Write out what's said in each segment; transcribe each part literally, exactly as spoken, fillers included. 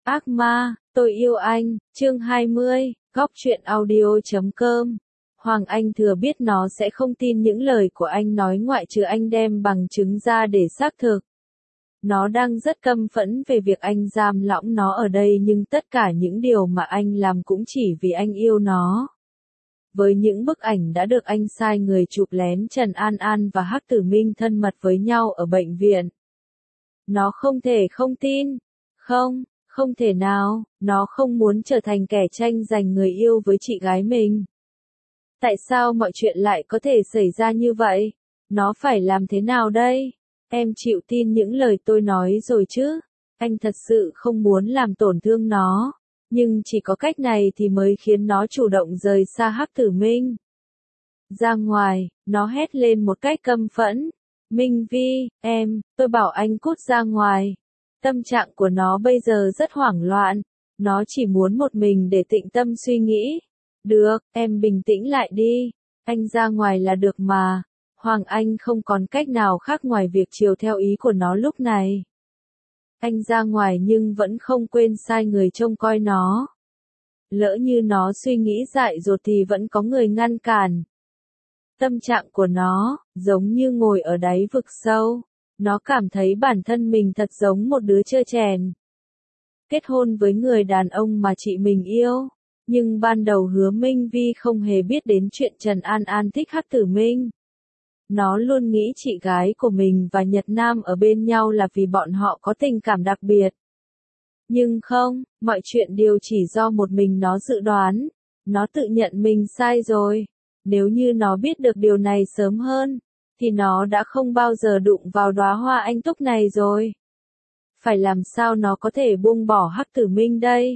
Ác ma, tôi yêu anh, chương hai mươi, góc truyện audio.com. Hoàng Anh thừa biết nó sẽ không tin những lời của anh nói ngoại trừ anh đem bằng chứng ra để xác thực. Nó đang rất căm phẫn về việc anh giam lỏng nó ở đây, nhưng tất cả những điều mà anh làm cũng chỉ vì anh yêu nó. Với những bức ảnh đã được anh sai người chụp lén Trần An An và Hắc Tử Minh thân mật với nhau ở bệnh viện. Nó không thể không tin. Không, không thể nào, nó không muốn trở thành kẻ tranh giành người yêu với chị gái mình. Tại sao mọi chuyện lại có thể xảy ra như vậy? Nó phải làm thế nào đây? Em chịu tin những lời tôi nói rồi chứ? Anh thật sự không muốn làm tổn thương nó. Nhưng chỉ có cách này thì mới khiến nó chủ động rời xa Hắc Tử Minh. Ra ngoài, nó hét lên một cách căm phẫn. Minh Vi, em, tôi bảo anh cút ra ngoài. Tâm trạng của nó bây giờ rất hoảng loạn. Nó chỉ muốn một mình để tĩnh tâm suy nghĩ. Được, em bình tĩnh lại đi. Anh ra ngoài là được mà. Hoàng Anh không còn cách nào khác ngoài việc chiều theo ý của nó lúc này. Anh ra ngoài nhưng vẫn không quên sai người trông coi nó. Lỡ như nó suy nghĩ dại dột thì vẫn có người ngăn cản. Tâm trạng của nó, giống như ngồi ở đáy vực sâu. Nó cảm thấy bản thân mình thật giống một đứa trơ trèn. Kết hôn với người đàn ông mà chị mình yêu. Nhưng ban đầu Hứa Minh Vi không hề biết đến chuyện Trần An An thích Hắc Tử Minh. Nó luôn nghĩ chị gái của mình và Nhật Nam ở bên nhau là vì bọn họ có tình cảm đặc biệt. Nhưng không, mọi chuyện đều chỉ do một mình nó dự đoán. Nó tự nhận mình sai rồi. Nếu như nó biết được điều này sớm hơn, thì nó đã không bao giờ đụng vào đóa hoa anh túc này rồi. Phải làm sao nó có thể buông bỏ Hắc Tử Minh đây?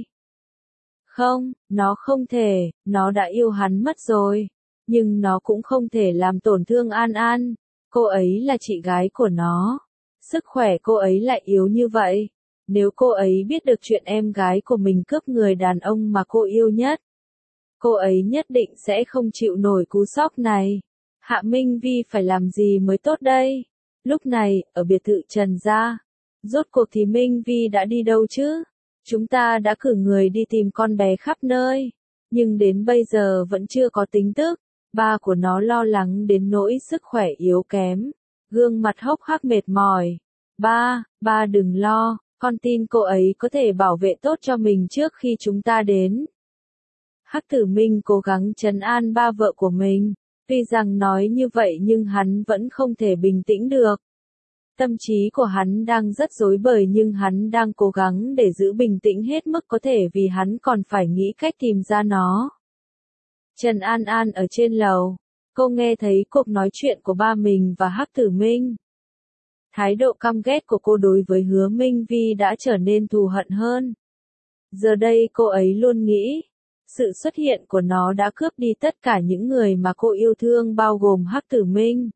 Không, nó không thể, nó đã yêu hắn mất rồi. Nhưng nó cũng không thể làm tổn thương An An. Cô ấy là chị gái của nó. Sức khỏe cô ấy lại yếu như vậy. Nếu cô ấy biết được chuyện em gái của mình cướp người đàn ông mà cô yêu nhất, cô ấy nhất định sẽ không chịu nổi cú sốc này. Hạ Minh Vi phải làm gì mới tốt đây? Lúc này, ở biệt thự Trần gia, rốt cuộc thì Minh Vi đã đi đâu chứ? Chúng ta đã cử người đi tìm con bé khắp nơi, nhưng đến bây giờ vẫn chưa có tin tức. Ba của nó lo lắng đến nỗi sức khỏe yếu kém, gương mặt hốc hác mệt mỏi. Ba, ba đừng lo, con tin cô ấy có thể bảo vệ tốt cho mình trước khi chúng ta đến. Hắc Tử Minh cố gắng trấn an ba vợ của mình. Tuy rằng nói như vậy nhưng hắn vẫn không thể bình tĩnh được. Tâm trí của hắn đang rất rối bời nhưng hắn đang cố gắng để giữ bình tĩnh hết mức có thể vì hắn còn phải nghĩ cách tìm ra nó. Trần An An ở trên lầu. Cô nghe thấy cuộc nói chuyện của ba mình và Hắc Tử Minh. Thái độ căm ghét của cô đối với Hứa Minh Vi đã trở nên thù hận hơn. Giờ đây cô ấy luôn nghĩ, sự xuất hiện của nó đã cướp đi tất cả những người mà cô yêu thương bao gồm Hắc Tử Minh.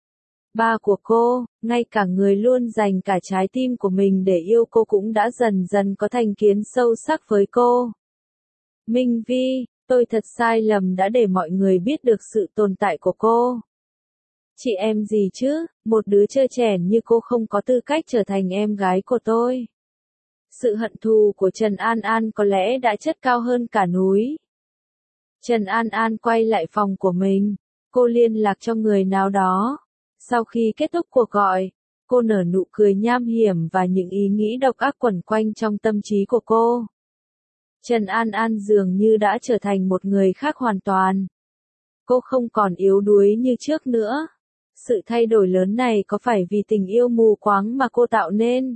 Ba của cô, ngay cả người luôn dành cả trái tim của mình để yêu cô cũng đã dần dần có thành kiến sâu sắc với cô. Minh Vi, tôi thật sai lầm đã để mọi người biết được sự tồn tại của cô. Chị em gì chứ, một đứa trơ trẽn như cô không có tư cách trở thành em gái của tôi. Sự hận thù của Trần An An có lẽ đã chất cao hơn cả núi. Trần An An quay lại phòng của mình. Cô liên lạc cho người nào đó. Sau khi kết thúc cuộc gọi, cô nở nụ cười nham hiểm và những ý nghĩ độc ác quẩn quanh trong tâm trí của cô. Trần An An dường như đã trở thành một người khác hoàn toàn. Cô không còn yếu đuối như trước nữa. Sự thay đổi lớn này có phải vì tình yêu mù quáng mà cô tạo nên?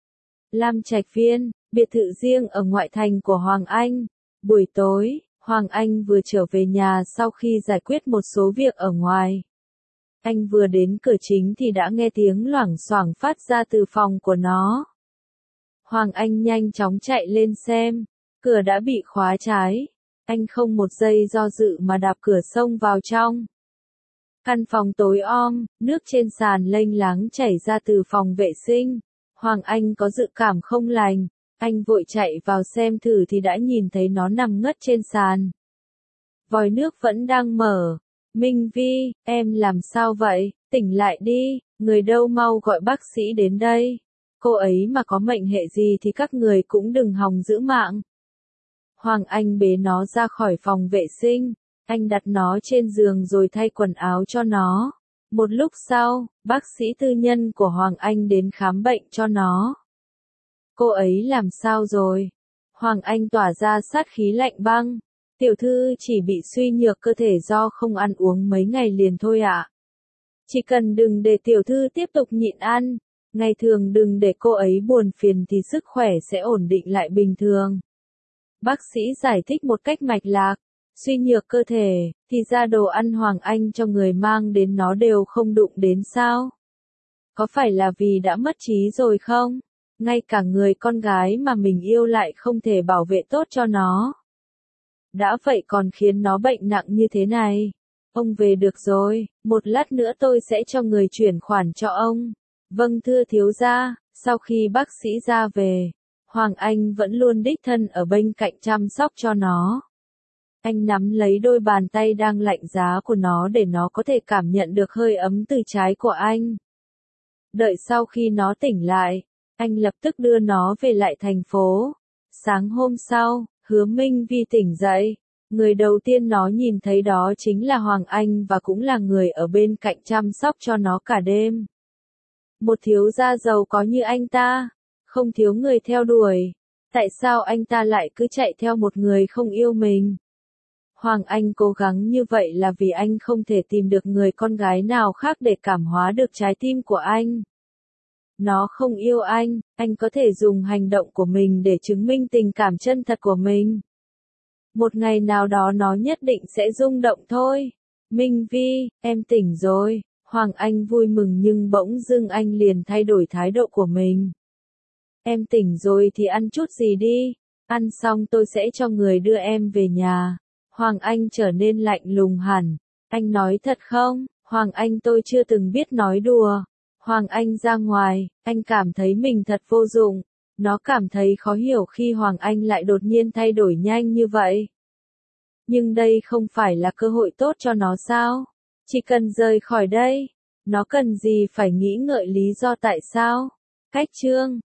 Lam Trạch Viên, biệt thự riêng ở ngoại thành của Hoàng Anh. Buổi tối, Hoàng Anh vừa trở về nhà sau khi giải quyết một số việc ở ngoài. Anh vừa đến cửa chính thì đã nghe tiếng loảng xoảng phát ra từ phòng của nó. Hoàng Anh nhanh chóng chạy lên xem. Cửa đã bị khóa trái. Anh không một giây do dự mà đạp cửa xông vào trong. Căn phòng tối om, nước trên sàn lênh láng chảy ra từ phòng vệ sinh. Hoàng Anh có dự cảm không lành. Anh vội chạy vào xem thử thì đã nhìn thấy nó nằm ngất trên sàn. Vòi nước vẫn đang mở. Minh Vi, em làm sao vậy? Tỉnh lại đi, người đâu mau gọi bác sĩ đến đây. Cô ấy mà có mệnh hệ gì thì các người cũng đừng hòng giữ mạng. Hoàng Anh bế nó ra khỏi phòng vệ sinh, anh đặt nó trên giường rồi thay quần áo cho nó. Một lúc sau, bác sĩ tư nhân của Hoàng Anh đến khám bệnh cho nó. Cô ấy làm sao rồi? Hoàng Anh tỏa ra sát khí lạnh băng. Tiểu thư chỉ bị suy nhược cơ thể do không ăn uống mấy ngày liền thôi ạ. Chỉ cần đừng để tiểu thư tiếp tục nhịn ăn, ngày thường đừng để cô ấy buồn phiền thì sức khỏe sẽ ổn định lại bình thường. Bác sĩ giải thích một cách mạch lạc. Suy nhược cơ thể, thì ra đồ ăn Hoàng Anh cho người mang đến nó đều không đụng đến sao? Có phải là vì đã mất trí rồi không? Ngay cả người con gái mà mình yêu lại không thể bảo vệ tốt cho nó. Đã vậy còn khiến nó bệnh nặng như thế này. Ông về được rồi, một lát nữa tôi sẽ cho người chuyển khoản cho ông. Vâng thưa thiếu gia. Sau khi bác sĩ ra về, Hoàng Anh vẫn luôn đích thân ở bên cạnh chăm sóc cho nó. Anh nắm lấy đôi bàn tay đang lạnh giá của nó để nó có thể cảm nhận được hơi ấm từ trái của anh. Đợi sau khi nó tỉnh lại, anh lập tức đưa nó về lại thành phố. Sáng hôm sau, Hứa Minh Vi tỉnh dậy. Người đầu tiên nó nhìn thấy đó chính là Hoàng Anh và cũng là người ở bên cạnh chăm sóc cho nó cả đêm. Một thiếu gia giàu có như anh ta, không thiếu người theo đuổi. Tại sao anh ta lại cứ chạy theo một người không yêu mình? Hoàng Anh cố gắng như vậy là vì anh không thể tìm được người con gái nào khác để cảm hóa được trái tim của anh. Nó không yêu anh, anh có thể dùng hành động của mình để chứng minh tình cảm chân thật của mình. Một ngày nào đó nó nhất định sẽ rung động thôi. Minh Vi, em tỉnh rồi. Hoàng Anh vui mừng nhưng bỗng dưng anh liền thay đổi thái độ của mình. Em tỉnh rồi thì ăn chút gì đi. Ăn xong tôi sẽ cho người đưa em về nhà. Hoàng Anh trở nên lạnh lùng hẳn. Anh nói thật không? Hoàng Anh tôi chưa từng biết nói đùa. Hoàng Anh ra ngoài, anh cảm thấy mình thật vô dụng. Nó cảm thấy khó hiểu khi Hoàng Anh lại đột nhiên thay đổi nhanh như vậy. Nhưng đây không phải là cơ hội tốt cho nó sao? Chỉ cần rời khỏi đây, nó cần gì phải nghĩ ngợi lý do tại sao? Cách chương